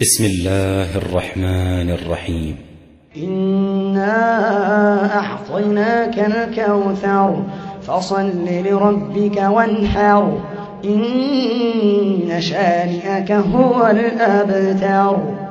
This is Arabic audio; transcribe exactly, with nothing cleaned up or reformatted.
بسم الله الرحمن الرحيم. إنا أعطيناك الكوثر فصل لربك وانحر إن شانئك هو الأبتر.